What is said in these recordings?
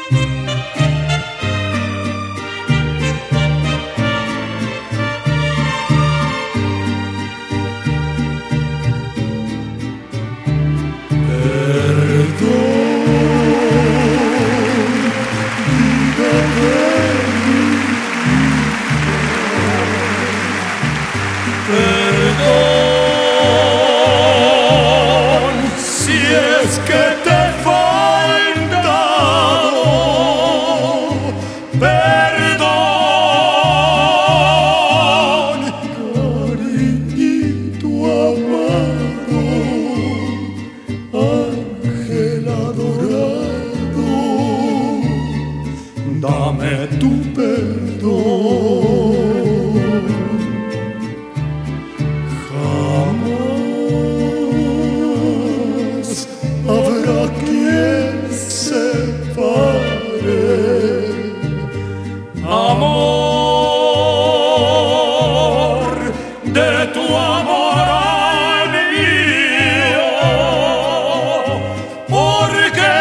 Perdón si es que te he faltado. Perdón, cariñito amado, ángel adorado, dame tu perdón. Habrá quien separe amor de tu amor al mío, porque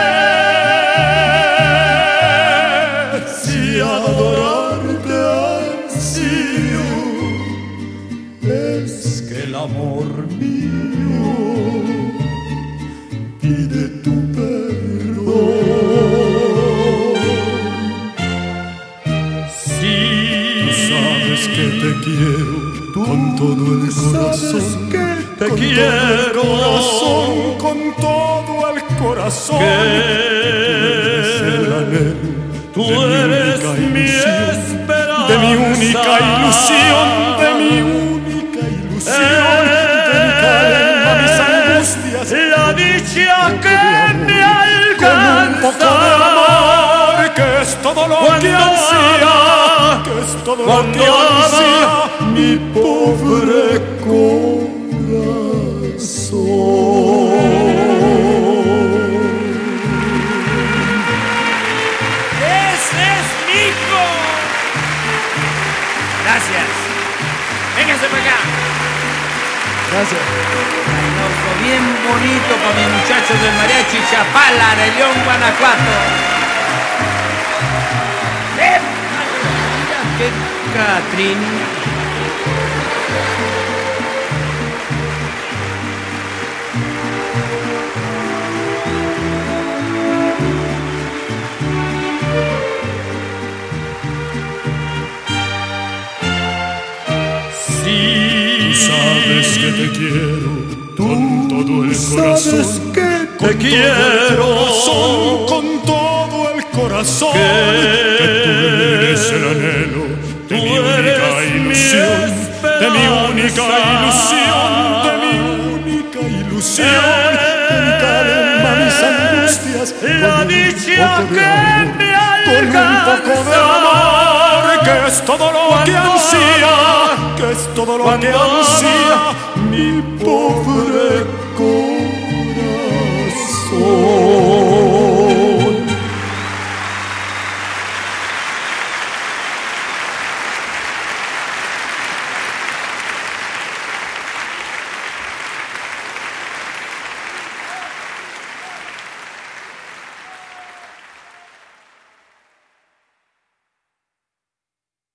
si adorarte ansío, es que el amor mío pide tu perdón. Sí, tú sabes que te quiero con todo el corazón, que te quiero con todo el corazón, que tú eres mi esperanza, de mi única ilusión, de mi única ilusión, de mi calma, mis angustias, la dicha que me alcanza, con un poco de amor, que es todo lo que ansía, que es todo lo que ansía mi pobre corazón. ¡Ese es Nico! Gracias. Véngase para acá. Gracias. Aplauso bien bonito para mis muchachos del Mariachi Chapala de León, Guanajuato. Mira qué Catrín. Sí, tú sabes que te quiero con todo el corazón, que te quiero con todo el corazón, que tú eres el anhelo de mi única ilusión, de mi única ilusión, de mi única ilusión, de mi calma, mis angustias, la dicha que me alcanza, con un poco de amor, que es todo lo que ansía, que es todo lo que ansía mi pobre